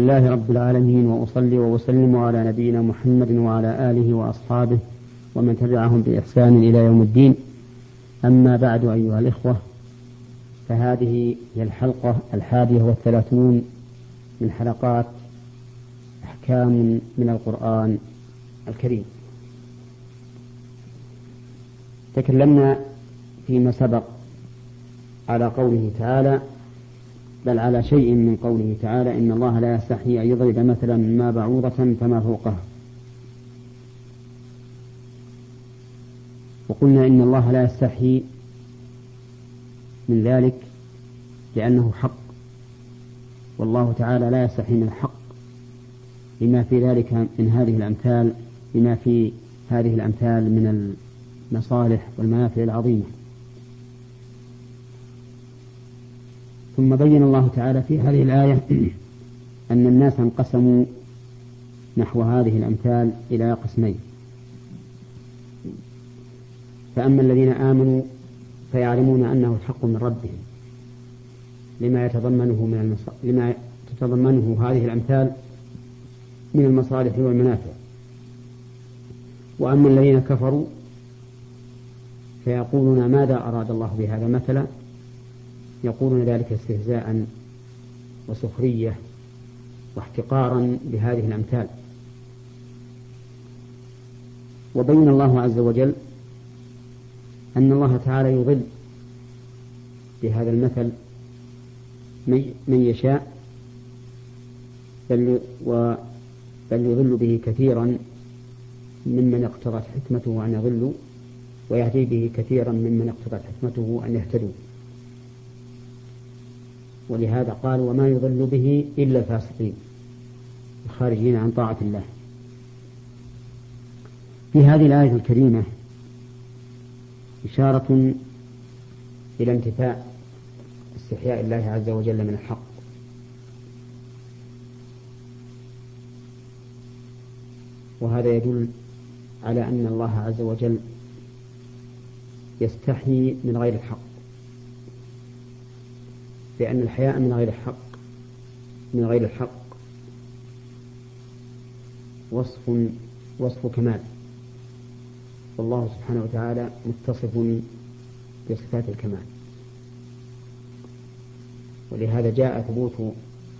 لله رب العالمين، وأصلي وأسلم على نبينا محمد وعلى آله وأصحابه ومن تبعهم بإحسان إلى يوم الدين. أما بعد أيها الإخوة، فهذه هي الحلقة 31 من حلقات أحكام من القرآن الكريم. تكلمنا فيما سبق على قوله تعالى، بل على شيء من قوله تعالى: إن الله لا يستحيي أن يضرب مثلا ما بعوضة فما فوقها. وقلنا إن الله لا يستحيي من ذلك لأنه حق، والله تعالى لا يستحيي من الحق لما في ذلك من هذه الأمثال من المصالح والمنافع العظيمة. ثم بين الله تعالى في هذه الآية أن الناس انقسموا نحو هذه الأمثال إلى قسمين: فأما الذين آمنوا فيعلمون أنه الحق من ربهم لما تتضمنه هذه الأمثال من المصالح والمنافع. وأما الذين كفروا فيقولون: ماذا أراد الله بهذا مثلا؟ يقولون ذلك استهزاء وسخرية واحتقارا بهذه الأمثال. وبين الله عز وجل أن الله تعالى يضل بهذا المثل من يشاء، بل يضل به كثيرا ممن اقتضت حكمته أن يضلوا، ويهدي به كثيرا ممن اقتضت حكمته أن يهتدوا. ولهذا قال: وما يضل به إلا الفاسقين الخارجين عن طاعة الله. في هذه الآية الكريمة إشارة إلى انتفاء استحياء الله عز وجل من الحق، وهذا يدل على أن الله عز وجل يستحيي من غير الحق، لأن الحياء من غير الحق وصف كمال، والله سبحانه وتعالى متصف بصفات الكمال. ولهذا جاء ثبوت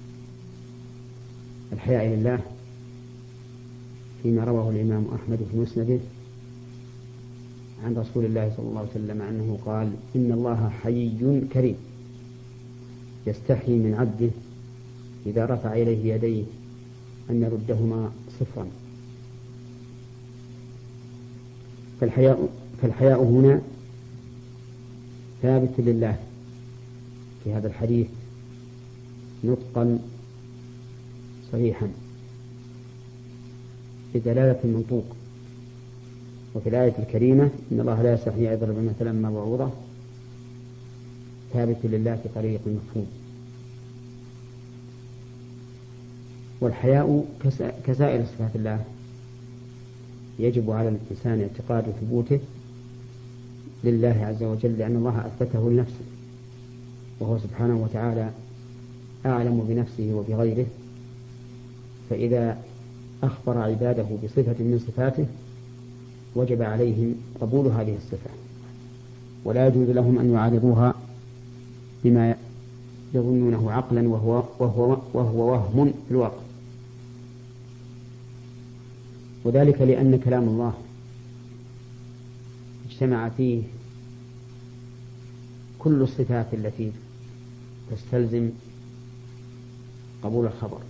الحياء لله فيما رواه الإمام أحمد في مسنده عن رسول الله صلى الله عليه وسلم أنه قال: إن الله حيي كريم يستحي من عبده إذا رفع إليه يديه أن يردهما صفرا. فالحياء هنا ثابت لله في هذا الحديث نطقا صريحا بدلالة المنطوق. وفي الآية الكريمة: إن الله لا يستحيي أن يضرب مثلا ما بعوضة ثابت لله في طريق المفهوم. والحياء كسائر صفات الله يجب على الإنسان اعتقاد ثبوته لله عز وجل، لأن الله أثبته لنفسه، وهو سبحانه وتعالى أعلم بنفسه وبغيره. فإذا أخبر عباده بصفة من صفاته وجب عليهم قبول هذه الصفة، ولا يجوز لهم أن يعارضوها بما يظنونه عقلا وهو وهم في الواقع. وذلك لأن كلام الله اجتمع فيه كل الصفات التي تستلزم قبول الخبر،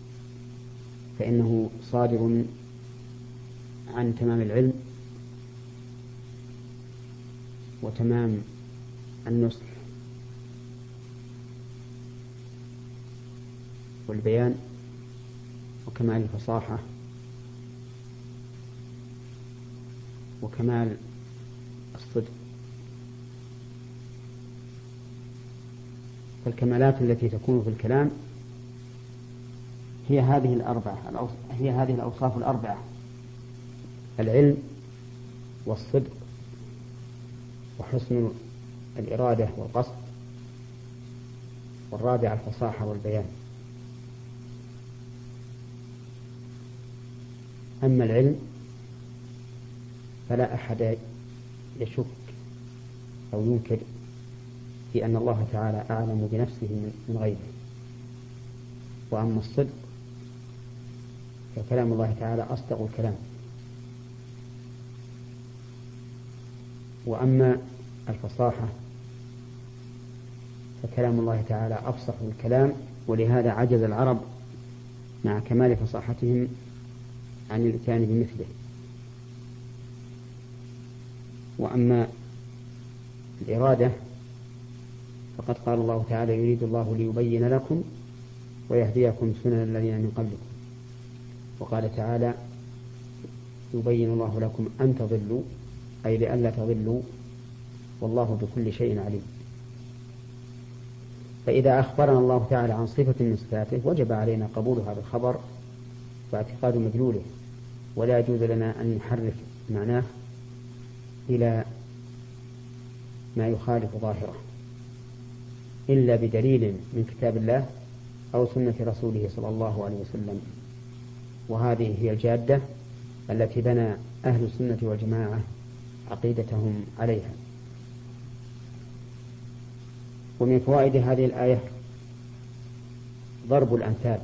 فإنه صادر عن تمام العلم وتمام النصح والبيان وكمال الفصاحة وكمال الصدق. فالكمالات التي تكون في الكلام هي هذه الأوصاف الأربعة: العلم والصدق وحسن الإرادة والقصد، والرابع الفصاحة والبيان. أما العلم فلا أحد يشك أو ينكر في أن الله تعالى أعلم بنفسه من غيره. وأما الصدق فكلام الله تعالى أصدق الكلام. وأما الفصاحة فكلام الله تعالى أفصح الكلام، ولهذا عجز العرب مع كمال فصاحتهم عن الإتيان بمثله. وأما الإرادة فقد قال الله تعالى يريد الله ليبين لكم ويهديكم سنن الذين من قبلكم. وقال تعالى يبين الله لكم أن تضلوا، أي لئلا تضلوا، والله بكل شيء عليم. فإذا أخبرنا الله تعالى عن صفة من صفاته وجب علينا قبول هذا الخبر واعتقاد مدلوله، ولا يجوز لنا أن نحرف معناه إلى ما يخالف ظاهره إلا بدليل من كتاب الله أو سنة رسوله صلى الله عليه وسلم. وهذه هي الجادة التي بنى أهل السنة والجماعة عقيدتهم عليها. ومن فوائد هذه الآية ضرب الأمثال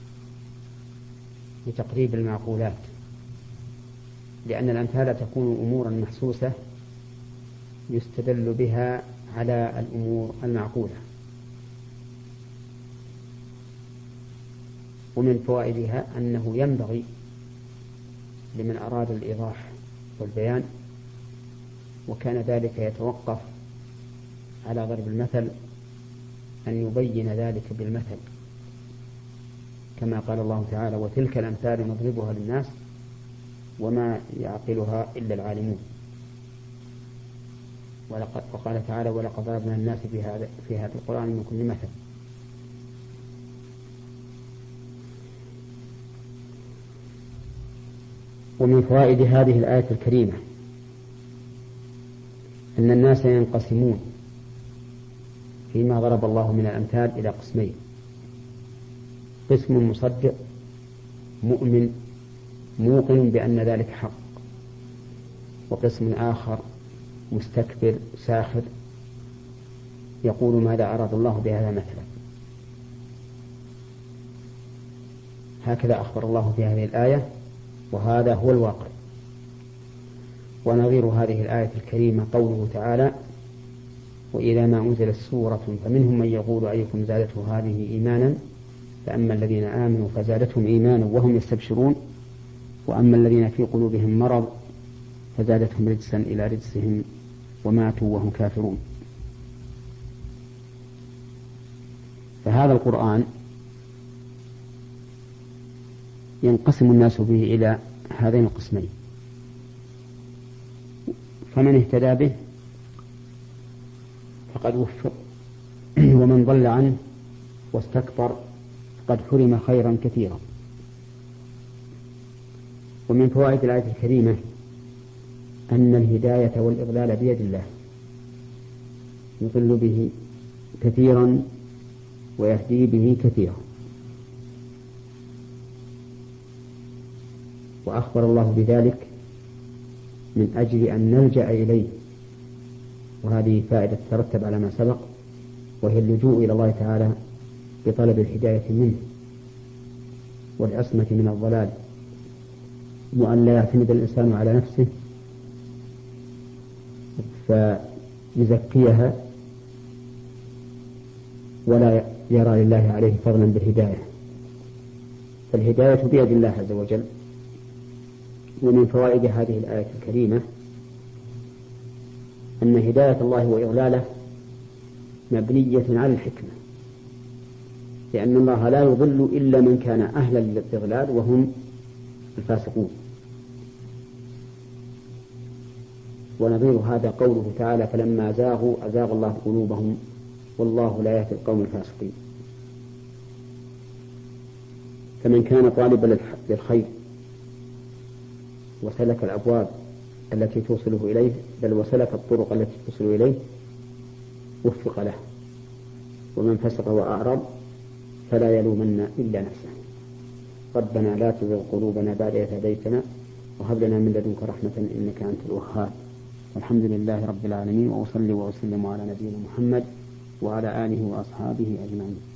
لتقريب المعقولات، لأن الأمثال تكون أمورا محسوسة يستدل بها على الأمور المعقولة. ومن فوائدها أنه ينبغي لمن أراد الإيضاح والبيان وكان ذلك يتوقف على ضرب المثل أن يبين ذلك بالمثل، كما قال الله تعالى وتلك الأمثال نضربها للناس وما يعقلها إلا العالمون. وقال تعالى ولقد ضربنا الناس في هذا القرآن من كل مثل. ومن فوائد هذه الآية الكريمة أن الناس ينقسمون فيما ضرب الله من الأمثال إلى قسمين: قسم مصدق مؤمن موقن بأن ذلك حق، وقسم آخر مستكبر ساخر يقول ماذا أراد الله بهذا مثلا. هكذا أخبر الله في هذه الآية، وهذا هو الواقع. ونظير هذه الآية الكريمة قوله تعالى وإذا ما أنزلت سورة فمنهم من يقول أيكم زادته هذه إيمانا فأما الذين آمنوا فزادتهم إيمانا وهم يستبشرون وأما الذين في قلوبهم مرض فزادتهم رجسا إلى رجسهم وماتوا وهم كافرون. فهذا القرآن ينقسم الناس به إلى هذين القسمين: فمن اهتدى به فقد وفق، ومن ضل عنه واستكبر فقد حرم خيرا كثيرا. ومن فوائد الآية الكريمة أن الهداية والإضلال بيد الله، يضل به كثيرا ويهدي به كثيرا. وأخبر الله بذلك من أجل أن نلجأ إليه، وهذه فائدة ترتب على ما سبق، وهي اللجوء إلى الله تعالى بطلب الهداية منه والعصمة من الضلال، وأن لا يعتمد الإنسان على نفسه فيزكيها ولا يرى لله عليه فضلا بالهداية، فالهداية بيد الله عز وجل. ومن فوائد هذه الآية الكريمة أن هداية الله وإضلاله مبنية على الحكمة، لأن الله لا يضل إلا من كان أهلا للإضلال وهم الفاسقون. ونظير هذا قوله تعالى فلما زاغوا أزاغ الله قلوبهم والله لا يهدي القوم الفاسقين. فمن كان طالبا للخير وسلك الأبواب التي توصله إليه بل وسلك الطرق التي توصل إليه وفق له، ومن فسق وأعرض فلا يلومن إلا نفسه. ربنا لا تزغ قلوبنا بعد إذ هديتنا وهب لنا من لدنك رحمة إنك أنت الوهاب. والحمد لله رب العالمين، وأصلي وأسلم على نبينا محمد وعلى آله وأصحابه أجمعين.